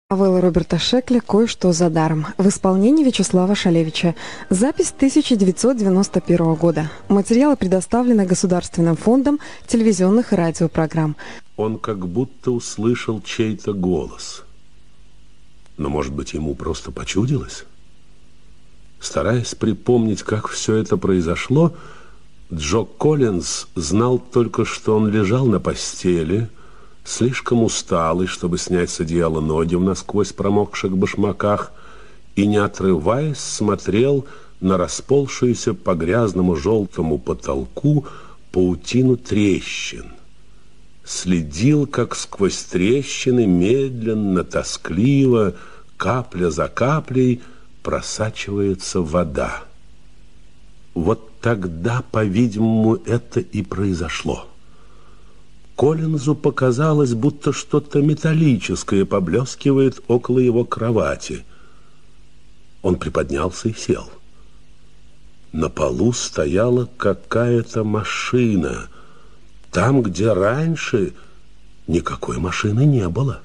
Новелла Роберта Шекля «Кое-что за даром» в исполнении Вячеслава Шалевича. Запись 1991 года. Материалы предоставлены Государственным фондом телевизионных и радиопрограмм. Он как будто услышал чей-то голос. Но, может быть, ему просто почудилось? Стараясь припомнить, как все это произошло, Джо Коллинз знал только, что он лежал на постели, слишком усталый, чтобы снять с одеяла ноги в насквозь промокших башмаках, и, не отрываясь, смотрел на расползшуюся по грязному желтому потолку паутину трещин. Следил, как сквозь трещины медленно, тоскливо, капля за каплей просачивается вода. Вот тогда, по-видимому, это и произошло. Коллинзу показалось, будто что-то металлическое поблескивает около его кровати. Он приподнялся и сел. На полу стояла какая-то машина, там, где раньше никакой машины не было.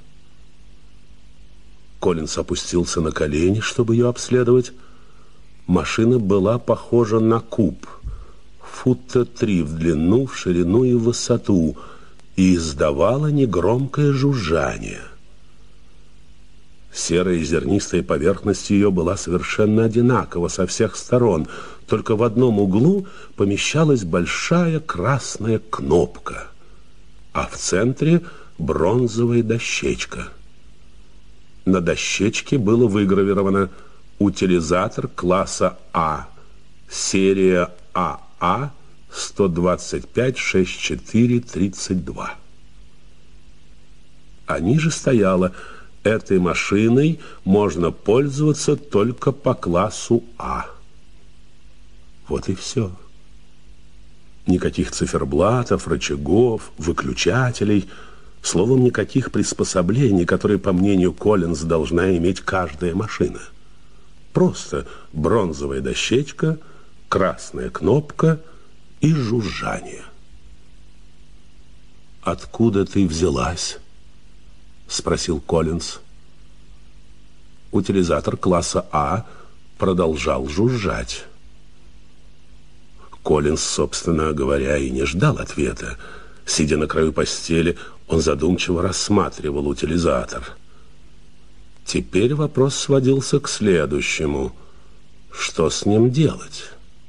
Коллинз опустился на колени, чтобы ее обследовать. Машина была похожа на куб, фута 3 в длину, в ширину и в высоту, и издавала негромкое жужжание. Серая и зернистая поверхность ее была совершенно одинакова со всех сторон, только в одном углу помещалась большая красная кнопка, а в центре бронзовая дощечка. На дощечке было выгравировано «Утилизатор класса А, серия АА, 125-64-32». А ниже стояло: этой машиной можно пользоваться только по классу А. Вот и все. Никаких циферблатов, рычагов, выключателей, словом, никаких приспособлений, которые, по мнению Коллинза, должна иметь каждая машина. Просто бронзовая дощечка, красная кнопка и жужжание. «Откуда ты взялась?» — спросил Коллинз. Утилизатор класса А продолжал жужжать. Коллинз, собственно говоря, и не ждал ответа. Сидя на краю постели, он задумчиво рассматривал утилизатор. Теперь вопрос сводился к следующему: что с ним делать?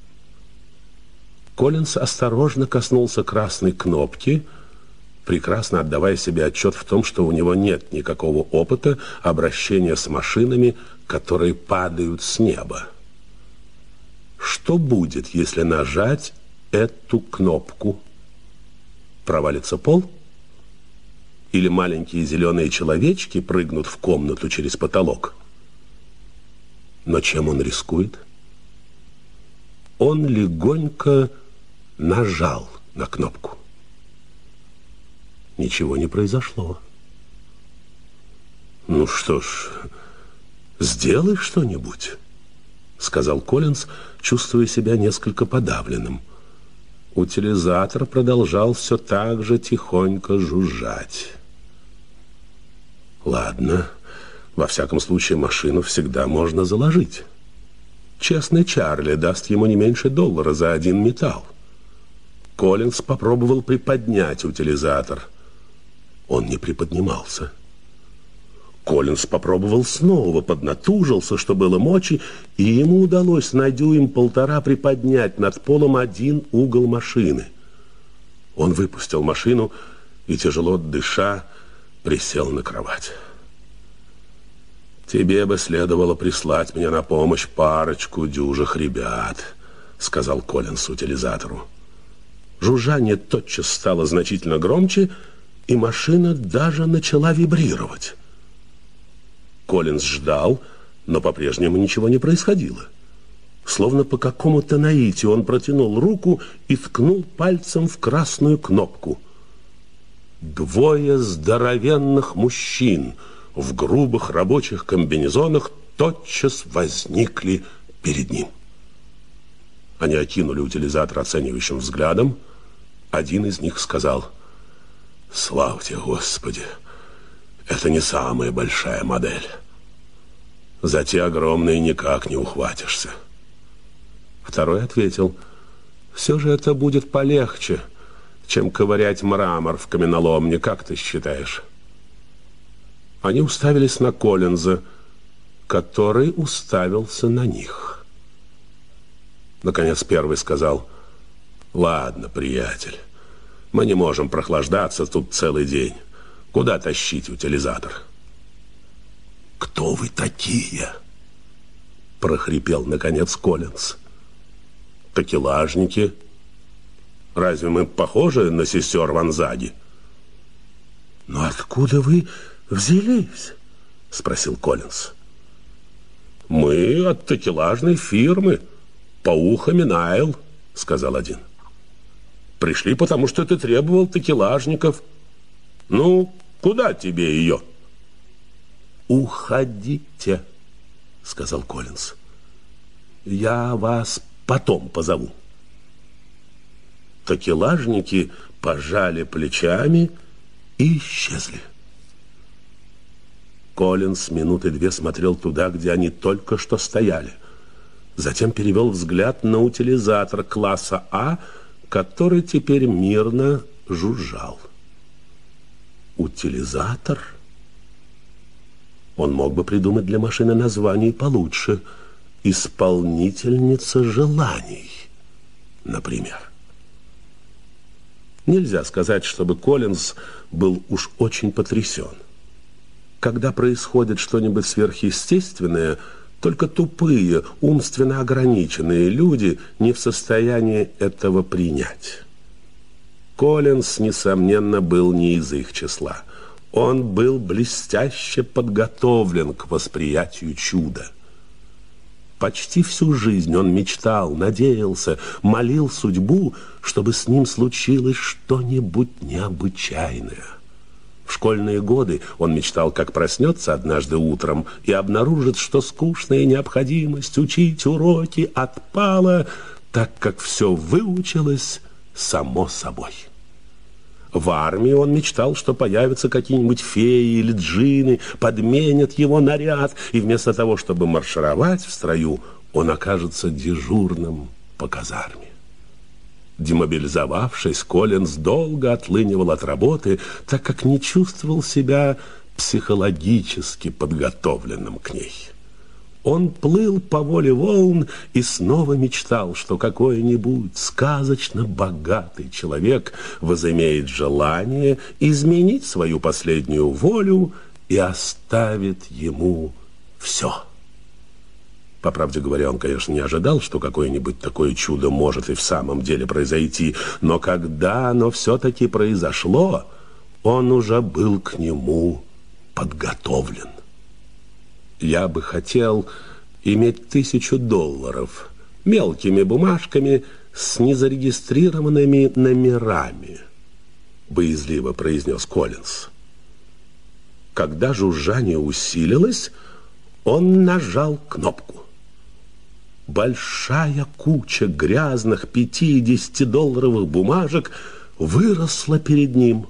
Коллинз осторожно коснулся красной кнопки, прекрасно отдавая себе отчет в том, что у него нет никакого опыта обращения с машинами, которые падают с неба. Что будет, если нажать эту кнопку? Провалится пол? Или маленькие зеленые человечки прыгнут в комнату через потолок? Но чем он рискует? Он легонько нажал на кнопку. Ничего не произошло. «Ну что ж, сделай что-нибудь», — сказал Коллинз, чувствуя себя несколько подавленным. Утилизатор продолжал все так же тихонько жужжать. «Ладно, во всяком случае машину всегда можно заложить. Честный Чарли даст ему не меньше $1 за один металл». Коллинз попробовал приподнять утилизатор. Он не приподнимался. Коллинз попробовал снова, поднатужился, что было мочи, и ему удалось на 1,5 приподнять над полом один угол машины. Он выпустил машину и, тяжело дыша, присел на кровать. «Тебе бы следовало прислать мне на помощь парочку дюжих ребят», — сказал Коллинз утилизатору. Жужжание тотчас стало значительно громче, и машина даже начала вибрировать. Коллинз ждал, но по-прежнему ничего не происходило. Словно по какому-то наитию он протянул руку и ткнул пальцем в красную кнопку. 2 здоровенных мужчин в грубых рабочих комбинезонах тотчас возникли перед ним. Они окинули утилизатор оценивающим взглядом. Один из них сказал: «Слава тебе, Господи! Это не самая большая модель. За те огромные никак не ухватишься. Второй ответил: все же это будет полегче, чем ковырять мрамор в каменоломне, как ты считаешь? Они уставились на Коллинза, который уставился на них. Наконец первый сказал: ладно, приятель, мы не можем прохлаждаться тут целый день. Куда тащить утилизатор? Кто вы такие? Прохрипел наконец Коллинз. Такелажники. Разве мы похожи на сестер Ванзаги? Но откуда вы взялись? Спросил Коллинз. Мы от такелажной фирмы Пауха Минайл, сказал один. Пришли, потому что ты требовал такелажников. Ну, куда тебе ее? Уходите, сказал Коллинз. Я вас потом позову. Такелажники пожали плечами и исчезли. Коллинз минуты две смотрел туда, где они только что стояли. Затем перевел взгляд на утилизатор класса А, который теперь мирно жужжал. Утилизатор? Он мог бы придумать для машины название получше. Исполнительница желаний, например. Нельзя сказать, чтобы Коллинз был уж очень потрясен. Когда происходит что-нибудь сверхъестественное, только тупые, умственно ограниченные люди не в состоянии этого принять. Коллинз, несомненно, был не из их числа. Он был блестяще подготовлен к восприятию чуда. Почти всю жизнь он мечтал, надеялся, молил судьбу, чтобы с ним случилось что-нибудь необычайное. В школьные годы он мечтал, как проснется однажды утром и обнаружит, что скучная необходимость учить уроки отпала, так как все выучилось само собой. В армии он мечтал, что появятся какие-нибудь феи или джинны, подменят его наряд, и вместо того, чтобы маршировать в строю, он окажется дежурным по казарме. Демобилизовавшись, Коллинз долго отлынивал от работы, так как не чувствовал себя психологически подготовленным к ней. Он плыл по воле волн и снова мечтал, что какой-нибудь сказочно богатый человек возымеет желание изменить свою последнюю волю и оставит ему все. По правде говоря, он, конечно, не ожидал, что какое-нибудь такое чудо может и в самом деле произойти, но когда оно все-таки произошло, он уже был к нему подготовлен. Я бы хотел иметь $1000 мелкими бумажками с незарегистрированными номерами, боязливо произнес Коллинз. Когда жужжание усилилось, он нажал кнопку. Большая куча грязных 50-долларовых бумажек выросла перед ним.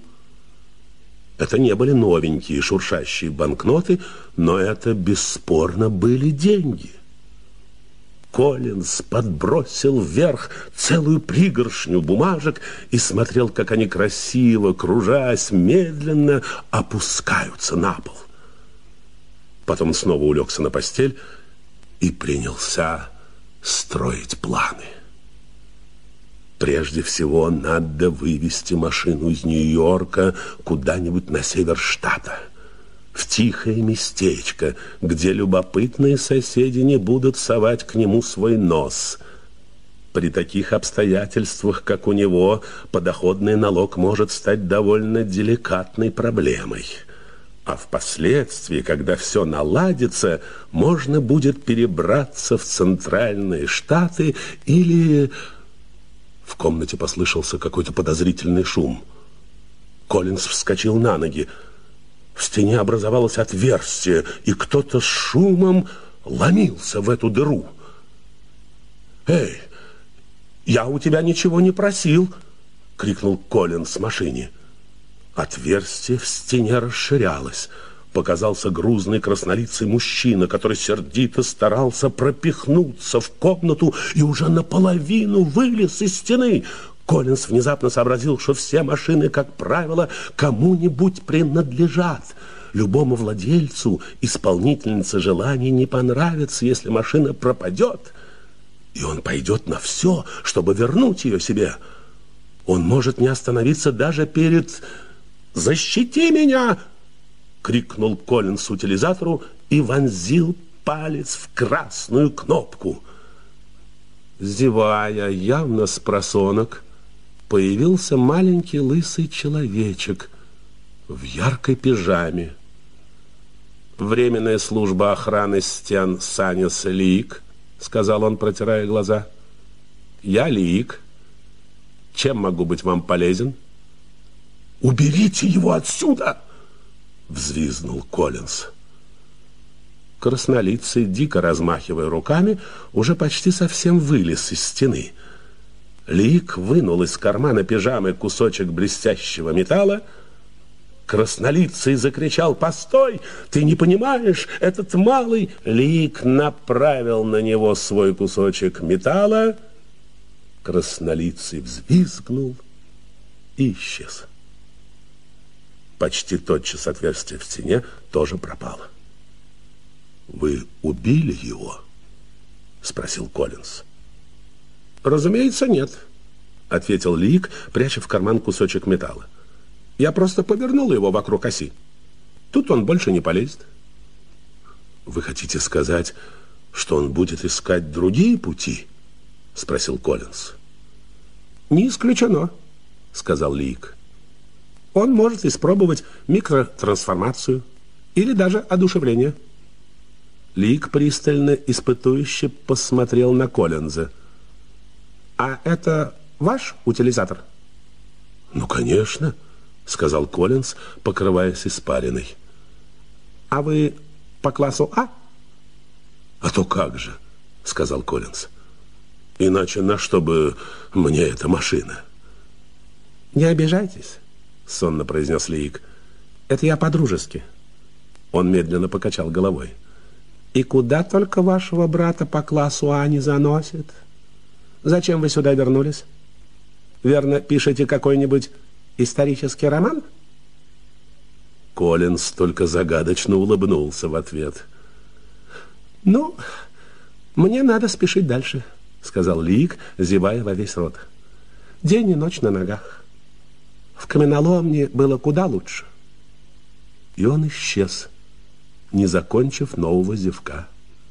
Это не были новенькие шуршащие банкноты, но это бесспорно были деньги. Коллинз подбросил вверх целую пригоршню бумажек и смотрел, как они красиво, кружась, медленно опускаются на пол. Потом он снова улегся на постель и принялся строить планы. Прежде всего, надо вывести машину из Нью-Йорка куда-нибудь на север штата, в тихое местечко, где любопытные соседи не будут совать к нему свой нос. При таких обстоятельствах, как у него, подоходный налог может стать довольно деликатной проблемой. А впоследствии, когда все наладится, можно будет перебраться в Центральные Штаты или... В комнате послышался какой-то подозрительный шум. Коллинз вскочил на ноги. В стене образовалось отверстие, и кто-то с шумом ломился в эту дыру. «Эй, я у тебя ничего не просил!» — крикнул Коллинз с машине. Отверстие в стене расширялось. Показался грузный краснолицый мужчина, который сердито старался пропихнуться в комнату и уже наполовину вылез из стены. Коллинз внезапно сообразил, что все машины, как правило, кому-нибудь принадлежат. Любому владельцу исполнительнице желаний не понравится, если машина пропадет, и он пойдет на все, чтобы вернуть ее себе. Он может не остановиться даже перед «Защити меня!» — крикнул Коллинз утилизатору и вонзил палец в красную кнопку. Зевая, явно с просонок, появился маленький лысый человечек в яркой пижаме. «Временная служба охраны стен Санис Лиик», — сказал он, протирая глаза. «Я Лиик. Чем могу быть вам полезен?» «Уберите его отсюда!» — взвизгнул Коллинз. Краснолицый, дико размахивая руками, уже почти совсем вылез из стены. Лиик вынул из кармана пижамы кусочек блестящего металла. Краснолицый закричал: «Постой! Ты не понимаешь, этот малый...» Лиик направил на него свой кусочек металла. Краснолицый взвизгнул и исчез. Почти тотчас отверстие в стене тоже пропало. «Вы убили его?» — спросил Коллинз. «Разумеется, нет», — ответил Лиик, пряча в карман кусочек металла. «Я просто повернул его вокруг оси. Тут он больше не полезет». «Вы хотите сказать, что он будет искать другие пути?» — спросил Коллинз. «Не исключено», — сказал Лиик. «Он может испробовать микротрансформацию или даже одушевление». Лиик пристально испытующе посмотрел на Коллинза. «А это ваш утилизатор?» «Ну, конечно», — сказал Коллинз, покрываясь испариной. «А вы по классу А?» «А то как же», — сказал Коллинз. «Иначе на что бы мне эта машина?» «Не обижайтесь», — сонно произнес Лиик. «Это я по-дружески». Он медленно покачал головой. «И куда только вашего брата по классу А не заносит? Зачем вы сюда вернулись? Верно, пишете какой-нибудь исторический роман?» Коллинз только загадочно улыбнулся в ответ. «Ну, мне надо спешить дальше», — сказал Лиик, зевая во весь рот. «День и ночь на ногах. В каменоломне было куда лучше». И он исчез, не закончив нового зевка.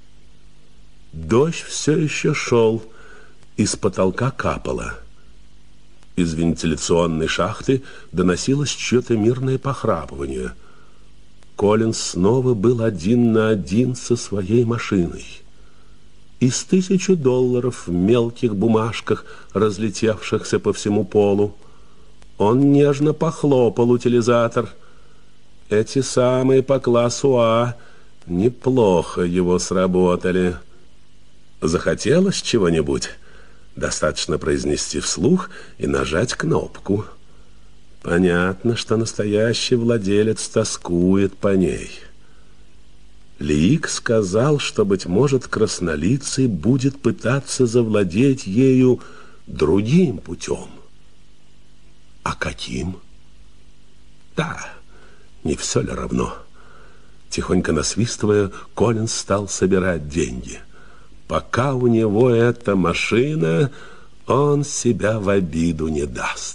Дождь все еще шел, из потолка капало. Из вентиляционной шахты доносилось чье-то мирное похрапывание. Коллинз снова был один на один со своей машиной. Из $1000 в мелких бумажках, разлетевшихся по всему полу. Он нежно похлопал утилизатор. Эти самые по классу А неплохо его сработали. Захотелось чего-нибудь? Достаточно произнести вслух и нажать кнопку. Понятно, что настоящий владелец тоскует по ней. Лиик сказал, что, быть может, краснолицый будет пытаться завладеть ею другим путем. А каким? Да, не все ли равно? Тихонько насвистывая, Коллинз стал собирать деньги. Пока у него эта машина, он себя в обиду не даст.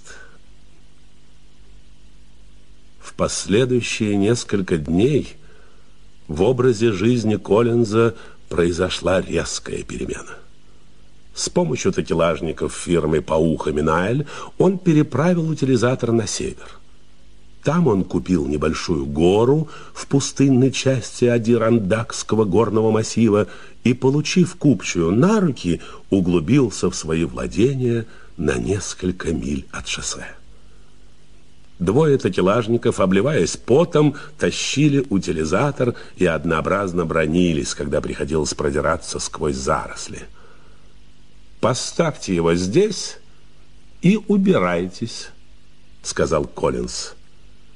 В последующие несколько дней в образе жизни Коллинза произошла резкая перемена. С помощью такелажников фирмы «Пауха Минаэль» он переправил утилизатор на север. Там он купил небольшую гору в пустынной части Адирандакского горного массива и, получив купчую на руки, углубился в свои владения на несколько миль от шоссе. Двое такелажников, обливаясь потом, тащили утилизатор и однообразно бранились, когда приходилось продираться сквозь заросли. «Поставьте его здесь и убирайтесь», — сказал Коллинз.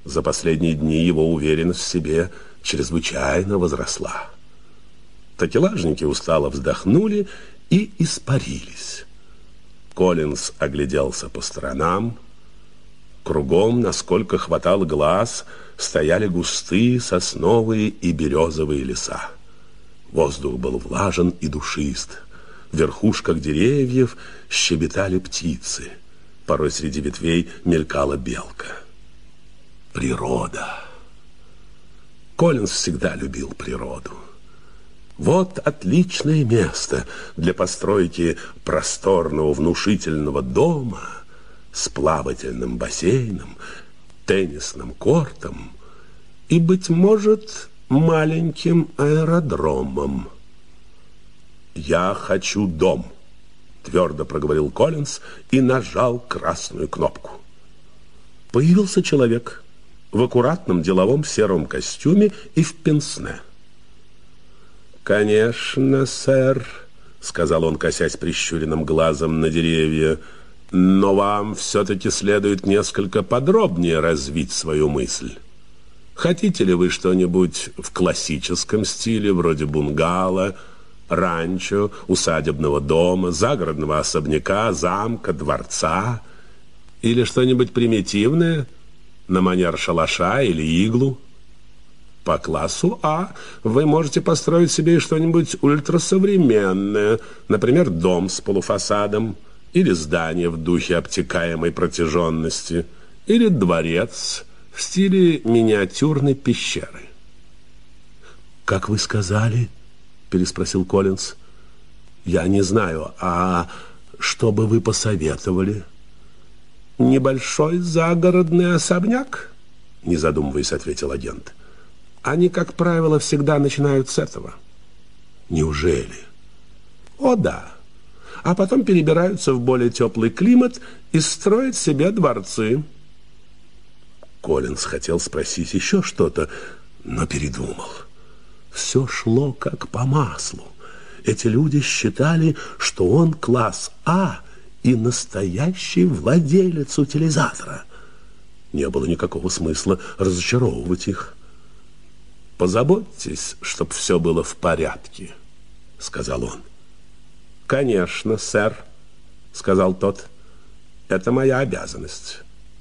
За последние дни его уверенность в себе чрезвычайно возросла. Такелажники устало вздохнули и испарились. Коллинз огляделся по сторонам. Кругом, насколько хватало глаз, стояли густые сосновые и березовые леса. Воздух был влажен и душист. В верхушках деревьев щебетали птицы. Порой среди ветвей мелькала белка. Природа. Коллинз всегда любил природу. Вот отличное место для постройки просторного внушительного дома с плавательным бассейном, теннисным кортом и, быть может, маленьким аэродромом. «Я хочу дом», — твердо проговорил Коллинз и нажал красную кнопку. Появился человек в аккуратном деловом сером костюме и в пенсне. «Конечно, сэр», — сказал он, косясь прищуренным глазом на деревья, «но вам все-таки следует несколько подробнее развить свою мысль. Хотите ли вы что-нибудь в классическом стиле, вроде бунгало, ранчо, усадебного дома, загородного особняка, замка, дворца, или что-нибудь примитивное, на манер шалаша или иглу? По классу А вы можете построить себе что-нибудь ультрасовременное, например, дом с полуфасадом, или здание в духе обтекаемой протяженности, или дворец в стиле миниатюрной пещеры». «Как вы сказали?» — переспросил Коллинз. «Я не знаю, а что бы вы посоветовали?» «Небольшой загородный особняк», — не задумываясь, ответил агент. «Они, как правило, всегда начинают с этого». «Неужели?» «О, да. А потом перебираются в более теплый климат и строят себе дворцы». Коллинз хотел спросить еще что-то, но передумал. Все шло как по маслу. Эти люди считали, что он класс А и настоящий владелец утилизатора. Не было никакого смысла разочаровывать их. «Позаботьтесь, чтобы все было в порядке», — сказал он. «Конечно, сэр», — сказал тот. «Это моя обязанность».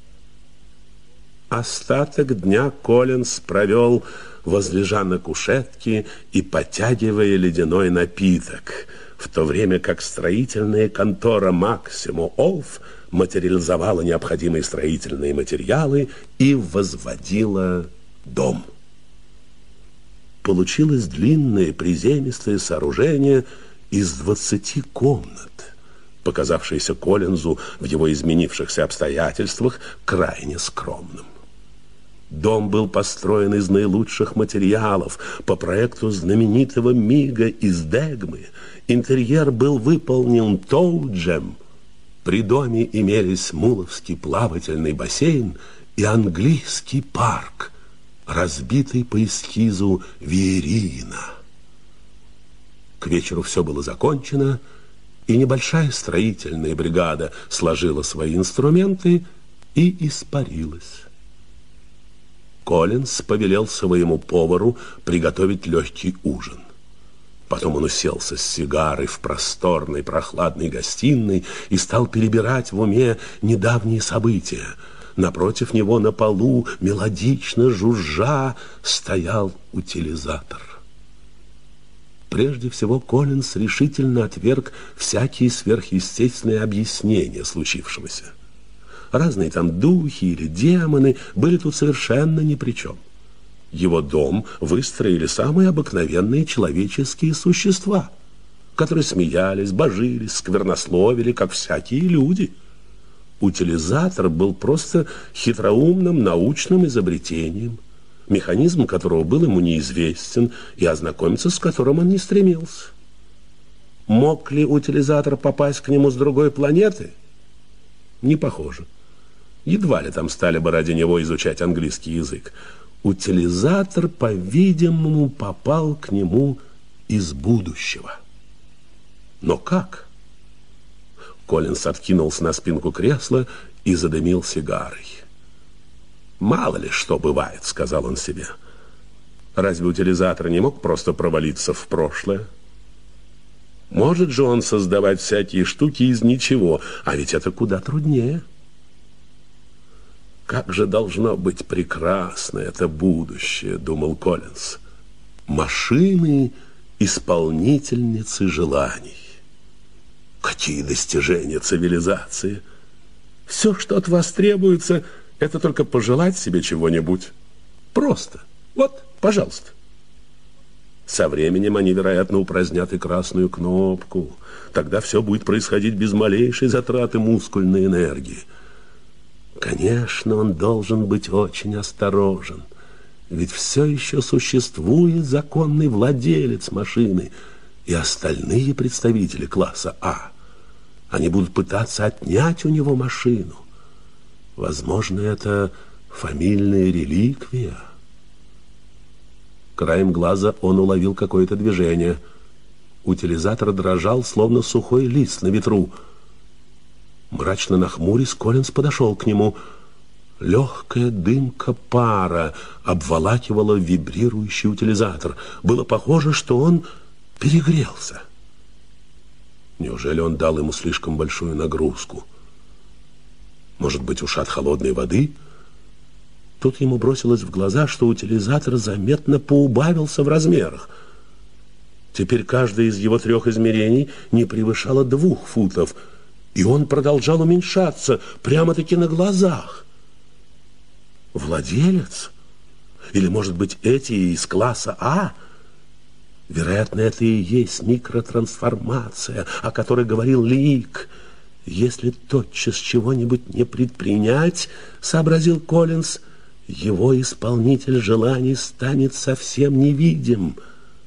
Остаток дня Коллинз провел, возлежа на кушетке и потягивая ледяной напиток, в то время как строительная контора «Максимо Олф» материализовала необходимые строительные материалы и возводила дом. Получилось длинное приземистое сооружение из 20 комнат, показавшееся Коллинзу в его изменившихся обстоятельствах крайне скромным. Дом был построен из наилучших материалов по проекту знаменитого Мига из Дегмы. Интерьер был выполнен Тоуджем. При доме имелись Муловский плавательный бассейн и английский парк, разбитый по эскизу Виерина. К вечеру все было закончено, и небольшая строительная бригада сложила свои инструменты и испарилась. Коллинз повелел своему повару приготовить легкий ужин. Потом он уселся с сигарой в просторной прохладной гостиной и стал перебирать в уме недавние события. Напротив него на полу, мелодично жужжа, стоял утилизатор. Прежде всего, Коллинз решительно отверг всякие сверхъестественные объяснения случившегося. Разные там духи или демоны были тут совершенно ни при чем. Его дом выстроили самые обыкновенные человеческие существа, которые смеялись, божились, сквернословили, как всякие люди. Утилизатор был просто хитроумным научным изобретением, механизм которого был ему неизвестен и ознакомиться с которым он не стремился. Мог ли утилизатор попасть к нему с другой планеты? Не похоже. Едва ли там стали бы ради него изучать английский язык. Утилизатор, по-видимому, попал к нему из будущего. Но как? Коллинз откинулся на спинку кресла и задымил сигарой. «Мало ли что бывает», — сказал он себе. «Разве утилизатор не мог просто провалиться в прошлое? Может же он создавать всякие штуки из ничего, а ведь это куда труднее». «Как же должно быть прекрасно это будущее», — думал Коллинз. «Машины — исполнительницы желаний. Какие достижения цивилизации! Все, что от вас требуется, это только пожелать себе чего-нибудь. Просто. Вот, пожалуйста». Со временем они, вероятно, упразднят и красную кнопку. Тогда все будет происходить без малейшей затраты мускульной энергии. Конечно, он должен быть очень осторожен, ведь все еще существует законный владелец машины и остальные представители класса А. Они будут пытаться отнять у него машину. Возможно, это фамильная реликвия. Краем глаза он уловил какое-то движение. Утилизатор дрожал, словно сухой лист на ветру. Мрачно нахмурясь, Коллинз подошел к нему. Легкая дымка пара обволакивала вибрирующий утилизатор. Было похоже, что он перегрелся. Неужели он дал ему слишком большую нагрузку? Может быть, ушат холодной воды? Тут ему бросилось в глаза, что утилизатор заметно поубавился в размерах. Теперь каждое из его 3 измерений не превышало 2 футов, и он продолжал уменьшаться прямо-таки на глазах. Владелец? Или, может быть, эти из класса А? Вероятно, это и есть микротрансформация, о которой говорил Лик. Если тотчас чего-нибудь не предпринять, сообразил Коллинз, его исполнитель желаний станет совсем невидим.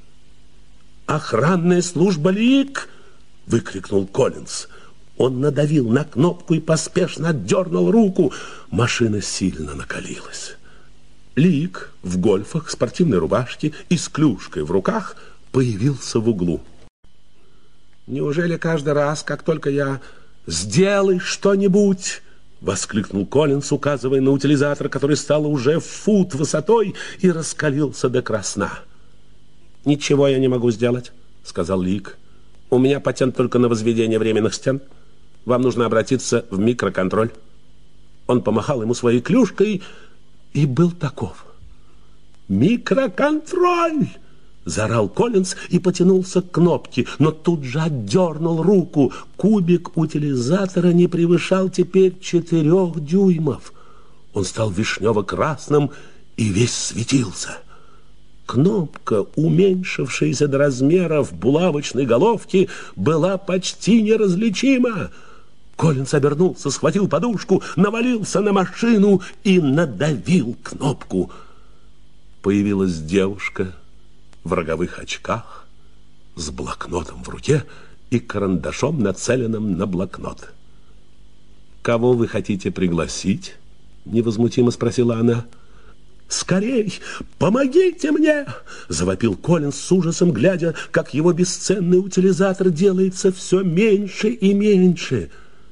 «Охранная служба Лик!» — выкрикнул Коллинз. Он надавил на кнопку и поспешно отдернул руку. Машина сильно накалилась. Лик в гольфах, спортивной рубашке и с клюшкой в руках появился в углу. «Неужели каждый раз, как только я сделай что-нибудь?» — воскликнул Коллинз, указывая на утилизатор, который стал уже в фут высотой и раскалился до красна. «Ничего я не могу сделать», — сказал Лик. «У меня патент только на возведение временных стен. Вам нужно обратиться в микроконтроль». Он помахал ему своей клюшкой и был таков. «Микроконтроль!» — заорал Коллинз и потянулся к кнопке, но тут же отдернул руку. Кубик утилизатора не превышал теперь 4 дюймов. Он стал вишнево-красным и весь светился. Кнопка, уменьшившаяся до размеров булавочной головки, была почти неразличима. Коллинз обернулся, схватил подушку, навалился на машину и надавил кнопку. Появилась девушка в роговых очках с блокнотом в руке и карандашом, нацеленным на блокнот. «Кого вы хотите пригласить?» — невозмутимо спросила она. «Скорей! Помогите мне!» — завопил Коллинз с ужасом, глядя, как его бесценный утилизатор делается все меньше и меньше.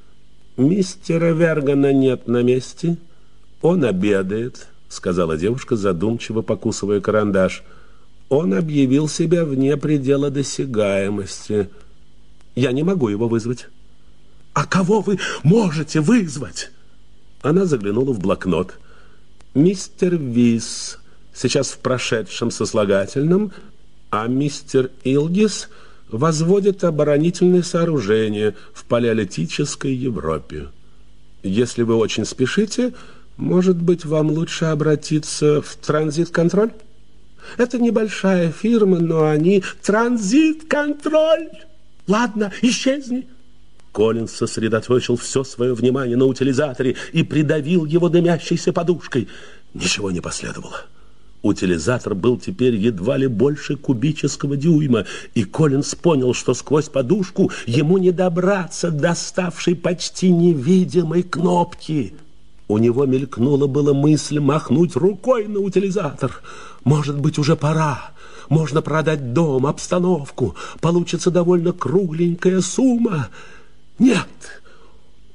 «Мистера Вергана нет на месте. Он обедает», — сказала девушка, задумчиво покусывая карандаш. «Он объявил себя вне предела досягаемости. Я не могу его вызвать». «А кого вы можете вызвать?» Она заглянула в блокнот. «Мистер Вис сейчас в прошедшем сослагательном, а мистер Илгис возводит оборонительные сооружения в палеолитической Европе. Если вы очень спешите, может быть, вам лучше обратиться в транзит-контроль? Это небольшая фирма, но они... Транзит-контроль! Ладно, исчезни!» Коллинз сосредоточил все свое внимание на утилизаторе и придавил его дымящейся подушкой. Ничего не последовало. Утилизатор был теперь едва ли больше кубического дюйма, и Коллинз понял, что сквозь подушку ему не добраться до ставшей почти невидимой кнопки. У него мелькнула была мысль махнуть рукой на утилизатор. Может быть, уже пора. Можно продать дом, обстановку. Получится довольно кругленькая сумма. Нет,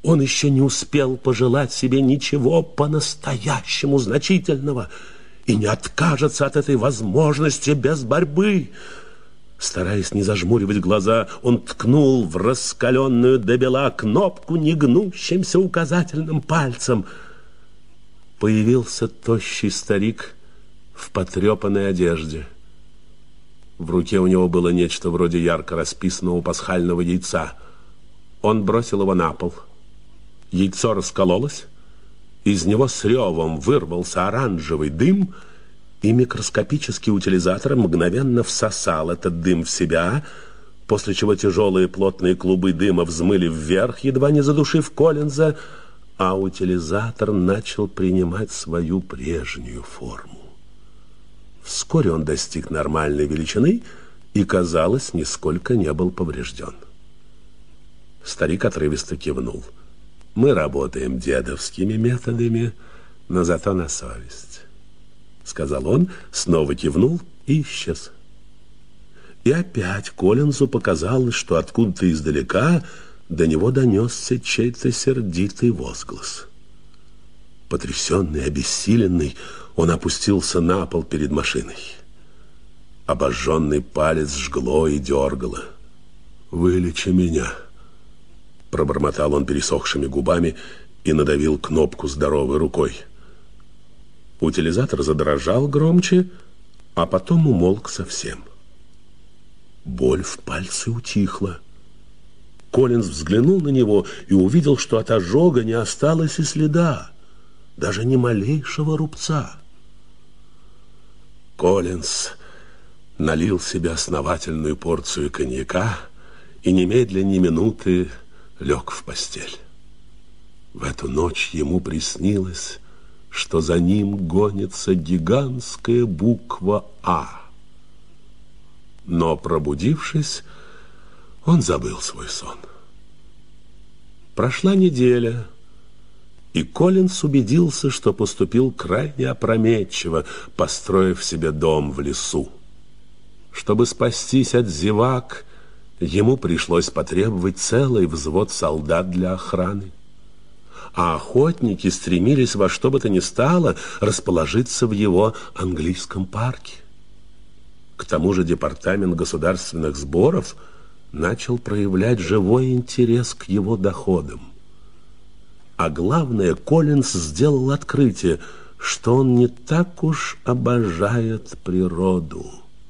Он еще не успел пожелать себе ничего по-настоящему значительного и не откажется от этой возможности без борьбы. Стараясь не зажмуривать глаза, он ткнул в раскаленную до бела кнопку негнущимся указательным пальцем. Появился тощий старик в потрепанной одежде. В руке у него было нечто вроде ярко расписанного пасхального яйца. Он бросил его на пол. Яйцо раскололось, из него с ревом вырвался оранжевый дым, и микроскопический утилизатор мгновенно всосал этот дым в себя, после чего тяжелые плотные клубы дыма взмыли вверх, едва не задушив Коллинза, а утилизатор начал принимать свою прежнюю форму. Вскоре он достиг нормальной величины и, казалось, нисколько не был поврежден. Старик отрывисто кивнул. «Мы работаем дедовскими методами, но зато на совесть», — сказал он, снова кивнул и исчез. И опять Коллинзу показалось, что откуда-то издалека до него донесся чей-то сердитый возглас. Потрясенный, обессиленный, он опустился на пол перед машиной. Обожженный палец жгло и дергало. «Вылечи меня», — пробормотал он пересохшими губами и надавил кнопку здоровой рукой. Утилизатор задрожал громче, а потом умолк совсем. Боль в пальце утихла. Коллинз взглянул на него и увидел, что от ожога не осталось и следа, даже ни малейшего рубца. Коллинз налил себе основательную порцию коньяка и немедленно ни минуты лег в постель. В эту ночь ему приснилось, что за ним гонится гигантская буква «А». Но, пробудившись, он забыл свой сон. Прошла неделя, и Коллинз убедился, что поступил крайне опрометчиво, построив себе дом в лесу. Чтобы спастись от зевак, ему пришлось потребовать целый взвод солдат для охраны. А охотники стремились во что бы то ни стало расположиться в его английском парке. К тому же департамент государственных сборов начал проявлять живой интерес к его доходам. А главное, Коллинз сделал открытие, что он не так уж обожает природу.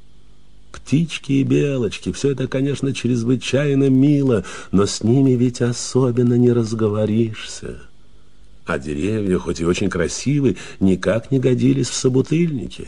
Птички и белочки, все это, конечно, чрезвычайно мило, но с ними ведь особенно не разговоришься. А деревья, хоть и очень красивы, никак не годились в собутыльники.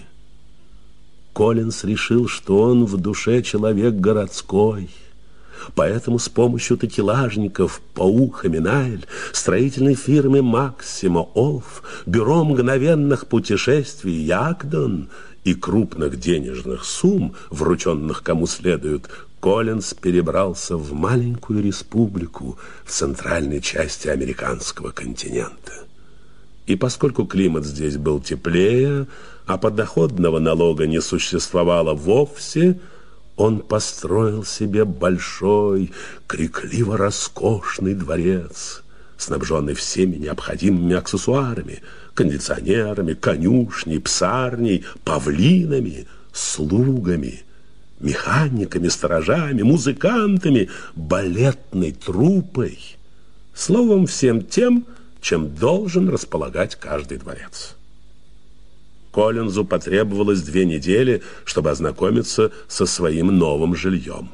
Коллинз решил, что он в душе человек городской. Поэтому с помощью такелажников ПАУ «Хаминаэль», строительной фирмы «Максимо Олф», бюро мгновенных путешествий «Ягдон» и крупных денежных сумм, врученных кому следует, Коллинз перебрался в маленькую республику в центральной части американского континента. И поскольку климат здесь был теплее, а подоходного налога не существовало вовсе, он построил себе большой, крикливо роскошный дворец, снабженный всеми необходимыми аксессуарами, кондиционерами, конюшней, псарней, павлинами, слугами, механиками, сторожами, музыкантами, балетной труппой, словом, всем тем, чем должен располагать каждый дворец. Коллинзу потребовалось 2 недели, чтобы ознакомиться со своим новым жильем.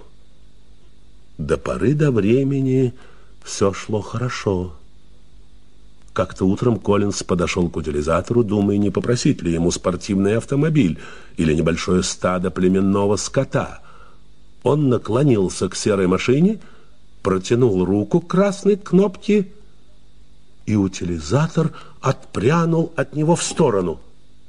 До поры до времени все шло хорошо. Как-то утром Коллинз подошел к утилизатору, думая, не попросить ли ему спортивный автомобиль или небольшое стадо племенного скота. Он наклонился к серой машине, протянул руку к красной кнопке, и утилизатор отпрянул от него в сторону.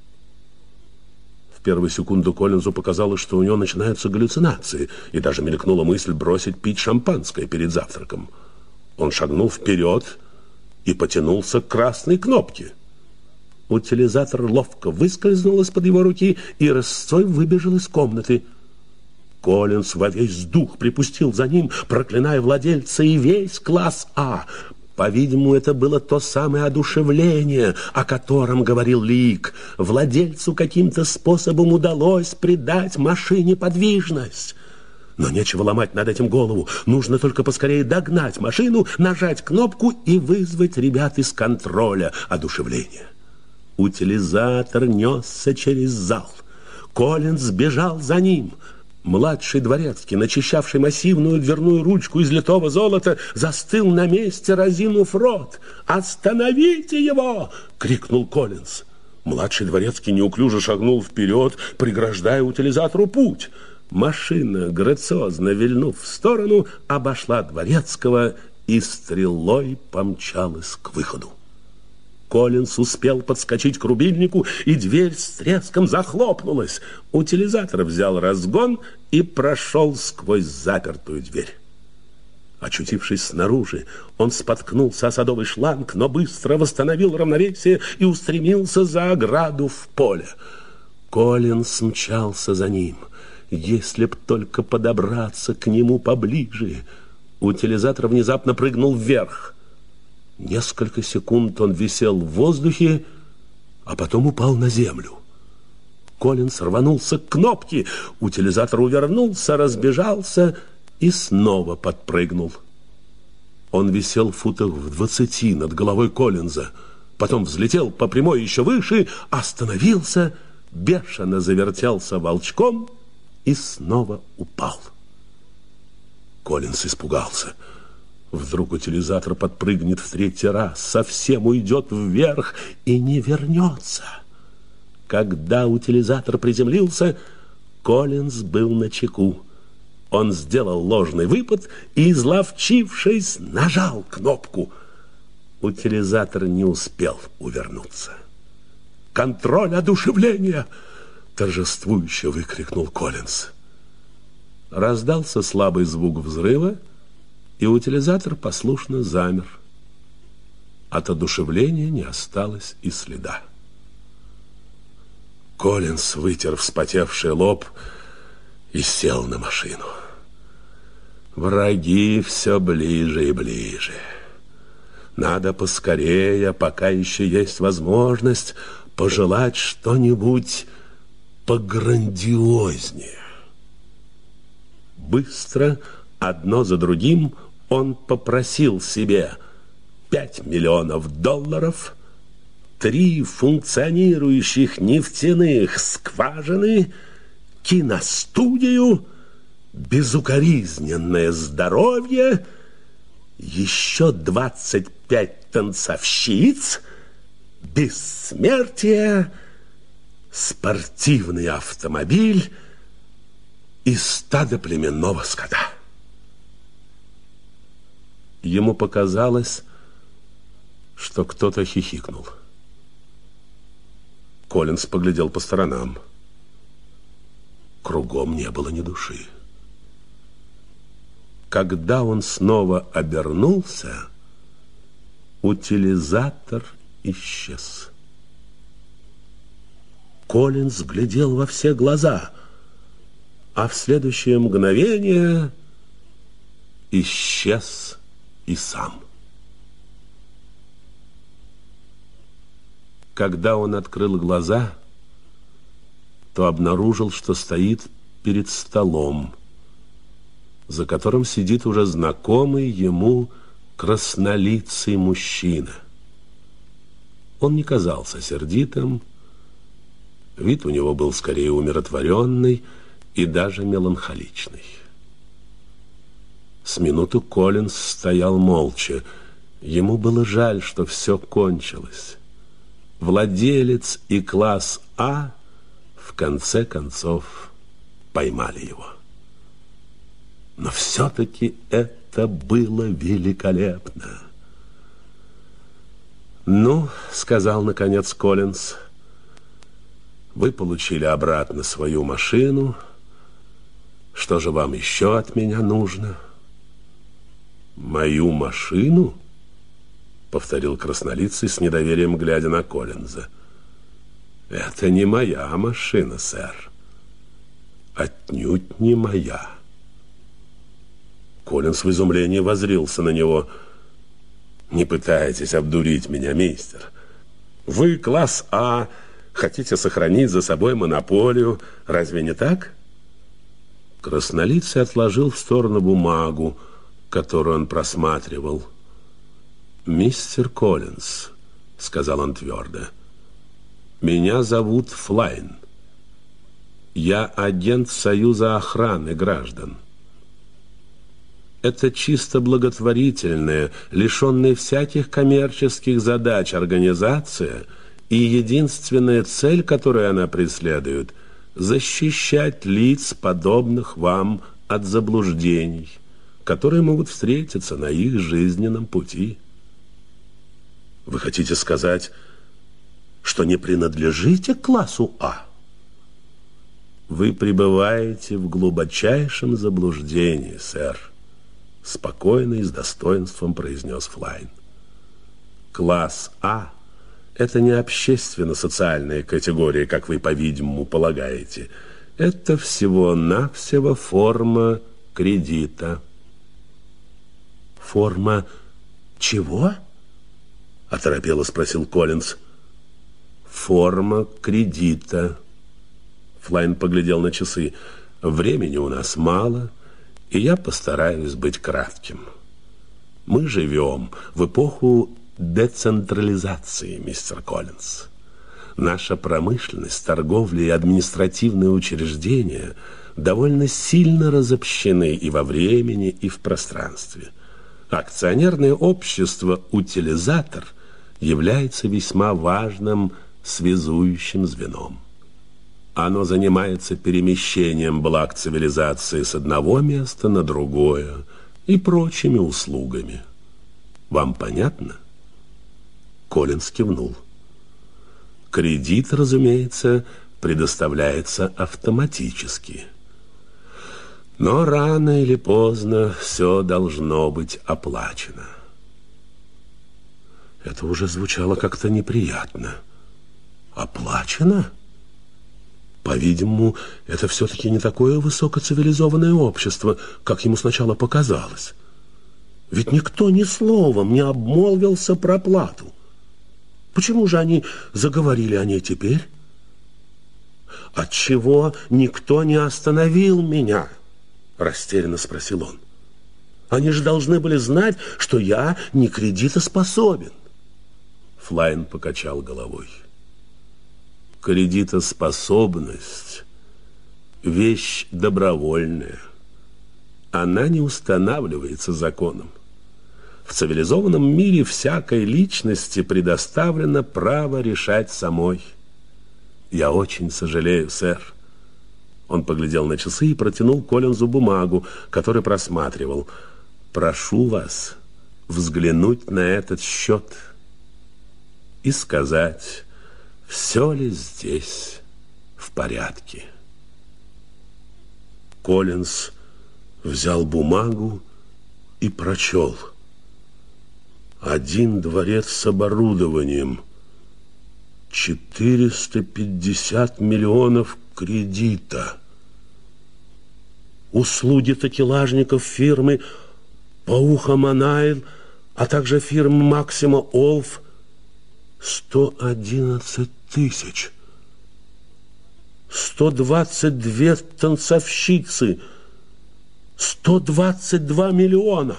В первую секунду Коллинзу показалось, что у него начинаются галлюцинации, и даже мелькнула мысль бросить пить шампанское перед завтраком. Он шагнул вперед и потянулся к красной кнопке. Утилизатор ловко выскользнул из-под его руки и рысцой выбежал из комнаты. Коллинз во весь дух припустил за ним, проклиная владельца и весь класс А. По-видимому, это было то самое одушевление, о котором говорил Лик. Владельцу каким-то способом удалось придать машине подвижность. Но нечего ломать над этим голову. Нужно только поскорее догнать машину, нажать кнопку и вызвать ребят из контроля одушевления. Утилизатор несся через зал. Коллинз бежал за ним. Младший дворецкий, начищавший массивную дверную ручку из литого золота, застыл на месте, разинув рот. «Остановите его!» — крикнул Коллинз. Младший дворецкий неуклюже шагнул вперед, преграждая утилизатору путь. Машина, грациозно вильнув в сторону, обошла дворецкого и стрелой помчалась к выходу. Коллинз успел подскочить к рубильнику, и дверь с треском захлопнулась. Утилизатор взял разгон и прошел сквозь запертую дверь. Очутившись снаружи, он споткнулся о садовый шланг, но быстро восстановил равновесие и устремился за ограду в поле. Коллинз мчался за ним. Если б только подобраться к нему поближе. Утилизатор внезапно прыгнул вверх. Несколько секунд он висел в воздухе, а потом упал на землю. Коллинз рванулся к кнопке. Утилизатор увернулся, разбежался и снова подпрыгнул. Он висел в футах в 20 над головой Коллинза. Потом взлетел по прямой еще выше, остановился, бешено завертелся волчком и снова упал. Коллинз испугался. Вдруг утилизатор подпрыгнет в 3-й раз, совсем уйдет вверх и не вернется. Когда утилизатор приземлился, Коллинз был начеку. Он сделал ложный выпад и, изловчившись, нажал кнопку. Утилизатор не успел увернуться. «Контроль одушевления!» — торжествующе выкрикнул Коллинз. Раздался слабый звук взрыва, и утилизатор послушно замер. От одушевления не осталось и следа. Коллинз вытер вспотевший лоб и сел на машину. Враги все ближе и ближе. Надо поскорее, пока еще есть возможность, пожелать что-нибудь пограндиознее. Быстро, одно за другим, он попросил себе $5 миллионов, 3 функционирующих нефтяных скважины, киностудию, безукоризненное здоровье, еще 25 танцовщиц, бессмертие, спортивный автомобиль и стадо племенного скота. Ему показалось, что кто-то хихикнул. Коллинз поглядел по сторонам. Кругом не было ни души. Когда он снова обернулся, утилизатор исчез. Коллинз глядел во все глаза, а в следующее мгновение исчез и сам. Когда он открыл глаза, то обнаружил, что стоит перед столом, за которым сидит уже знакомый ему краснолицый мужчина. Он не казался сердитым, вид у него был скорее умиротворенный и даже меланхоличный. С минуту Коллинз стоял молча. Ему было жаль, что все кончилось. Владелец и класс А в конце концов поймали его. Но все-таки это было великолепно. «Ну, — сказал наконец Коллинз, — вы получили обратно свою машину. Что же вам еще от меня нужно?» «Мою машину?» — повторил краснолицый с недоверием, глядя на Коллинза. «Это не моя машина, сэр. Отнюдь не моя». Коллинз в изумлении воззрился на него. Не пытайтесь обдурить меня, мистер. Вы, класс А, хотите сохранить за собой монополию, разве не так? Краснолицый отложил в сторону бумагу, которую он просматривал. «Мистер Коллинз», — сказал он твердо, — «меня зовут Флайн. Я агент Союза охраны граждан. Это чисто благотворительная, лишенная всяких коммерческих задач организация, и единственная цель, которую она преследует — защищать лиц, подобных вам, от заблуждений, которые могут встретиться на их жизненном пути». Вы хотите сказать, что не принадлежите к классу А? Вы пребываете в глубочайшем заблуждении, сэр, спокойно и с достоинством произнес Флайн. Класс А – это не общественно-социальная категория, как вы, по-видимому, полагаете. Это всего-навсего форма кредита. Форма чего? Оторопело спросил Коллинз. Форма кредита. Флайн поглядел на часы. Времени у нас мало, и я постараюсь быть кратким. Мы живем в эпоху децентрализации, мистер Коллинз. Наша промышленность, торговля и административные учреждения довольно сильно разобщены и во времени, и в пространстве. Акционерное общество «Утилизатор» является весьма важным связующим звеном. Оно занимается перемещением благ цивилизации с одного места на другое и прочими услугами. Вам понятно? Коллинз кивнул. Кредит, разумеется, предоставляется автоматически. Но рано или поздно все должно быть оплачено. Это уже звучало как-то неприятно. Оплачено? По-видимому, это все-таки не такое высокоцивилизованное общество, как ему сначала показалось. Ведь никто ни словом не обмолвился про плату. Почему же они заговорили о ней теперь? Отчего никто не остановил меня? Растерянно спросил он. Они же должны были знать, что я не кредитоспособен. Флайн покачал головой. Кредитоспособность – вещь добровольная. Она не устанавливается законом. В цивилизованном мире всякой личности предоставлено право решать самой. Я очень сожалею, сэр. Он поглядел на часы и протянул Коллинзу бумагу, который просматривал. Прошу вас взглянуть на этот счет и сказать, все ли здесь в порядке. Коллинз взял бумагу и прочел. 1 дворец с оборудованием, 450 миллионов кредита. Услуги такелажников фирмы Пауха Манайл, а также фирмы Максима Олф 111 тысяч. 122 танцовщицы, 122 миллиона.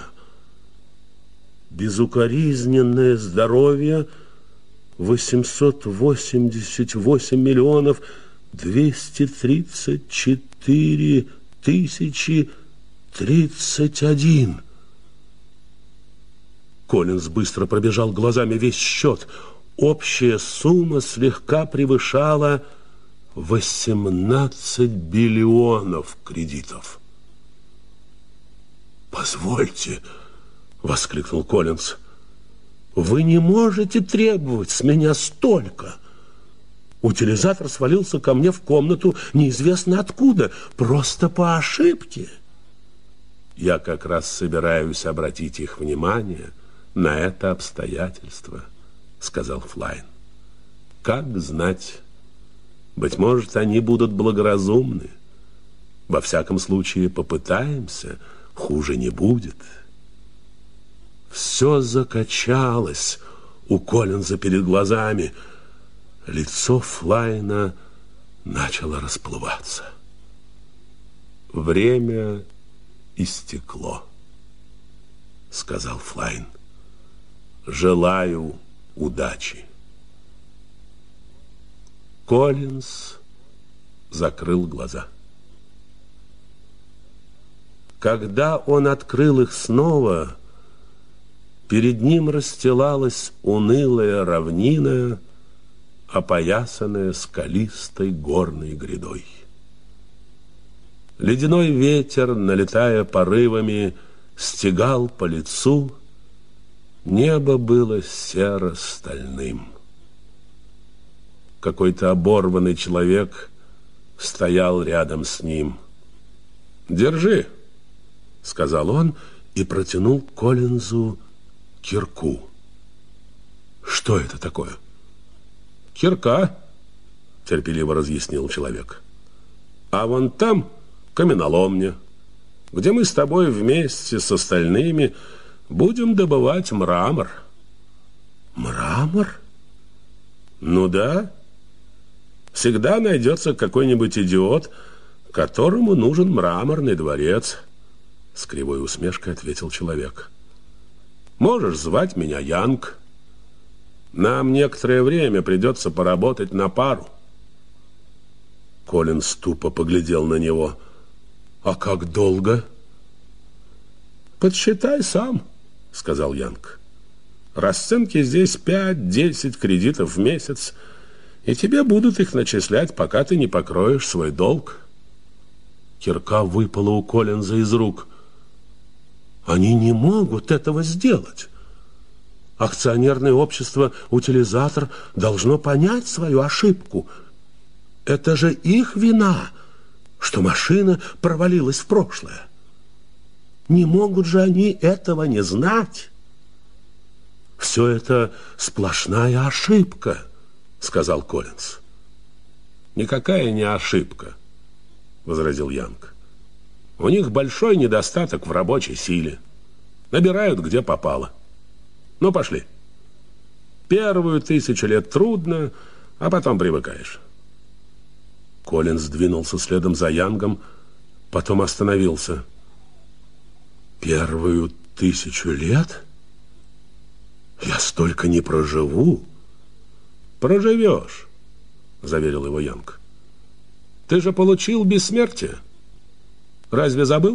Безукоризненное здоровье 888 миллионов 234 тысячи 31. Коллинз быстро пробежал глазами весь счет. Общая сумма слегка превышала 18 биллионов кредитов. «Позвольте», — воскликнул Коллинз, — «вы не можете требовать с меня столько. Утилизатор свалился ко мне в комнату неизвестно откуда, просто по ошибке». «Я как раз собираюсь обратить их внимание на это обстоятельство», — сказал Флайн. «Как знать, быть может, они будут благоразумны. Во всяком случае, попытаемся, хуже не будет». Все закачалось у Коллинза перед глазами. Лицо Флайна начало расплываться. «Время истекло», — сказал Флайн. «Желаю удачи». Коллинз закрыл глаза. Когда он открыл их снова, перед ним расстилалась унылая равнина, опоясанная скалистой горной грядой. Ледяной ветер, налетая порывами, стегал по лицу. Небо было серо-стальным. Какой-то оборванный человек стоял рядом с ним. «Держи», — сказал он и протянул Коллинзу кирку. «Что это такое?» «Кирка», — терпеливо разъяснил человек. «А вон там каменоломня, где мы с тобой вместе с остальными будем добывать мрамор». «Мрамор?» «Ну да. Всегда найдется какой-нибудь идиот, которому нужен мраморный дворец», — с кривой усмешкой ответил человек. «Можешь звать меня Янг. Нам некоторое время придется поработать на пару». Коллинз тупо поглядел на него. «А как долго?» «Подсчитай сам», — сказал Янг. «Расценки здесь 5-10 кредитов в месяц, и тебе будут их начислять, пока ты не покроешь свой долг». Кирка выпала у Коллинза из рук. «Они не могут этого сделать. Акционерное общество «Утилизатор» должно понять свою ошибку. Это же их вина, что машина провалилась в прошлое. Не могут же они этого не знать?» «Все это сплошная ошибка», — сказал Коллинз. «Никакая не ошибка», — возразил Янг. «У них большой недостаток в рабочей силе. Набирают где попало. Ну, пошли. Первую 1000 лет трудно, а потом привыкаешь». Коллинз двинулся следом за Янгом, потом остановился. «Первую 1000 лет? Я столько не проживу». «Проживешь», — заверил его Янг. «Ты же получил бессмертие. Разве забыл?»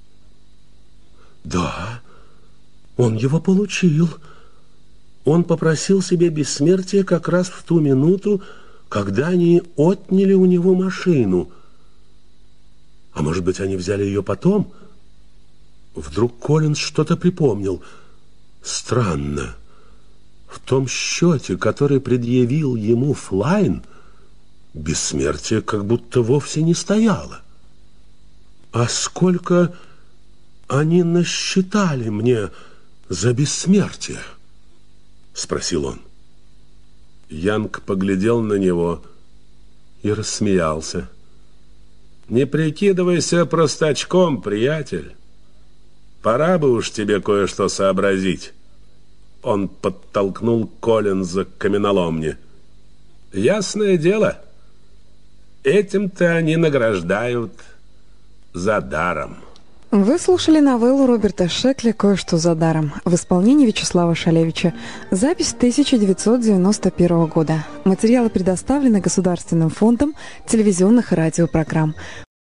«Да, он его получил. Он попросил себе бессмертие как раз в ту минуту, когда они отняли у него машину. А может быть, они взяли ее потом?» Вдруг Коллинз что-то припомнил. «Странно. В том счете, который предъявил ему Флайн, бессмертие как будто вовсе не стояло. А сколько они насчитали мне за бессмертие?» — спросил он. Янг поглядел на него и рассмеялся. «Не прикидывайся простачком, приятель. Пора бы уж тебе кое-что сообразить». Он подтолкнул Коллинза к каменоломне. «Ясное дело, этим-то они награждают за даром». Вы слушали новеллу Роберта Шекли «Кое-что за даром» в исполнении Вячеслава Шалевича. Запись 1991 года. Материалы предоставлены Государственным фондом телевизионных и радиопрограмм.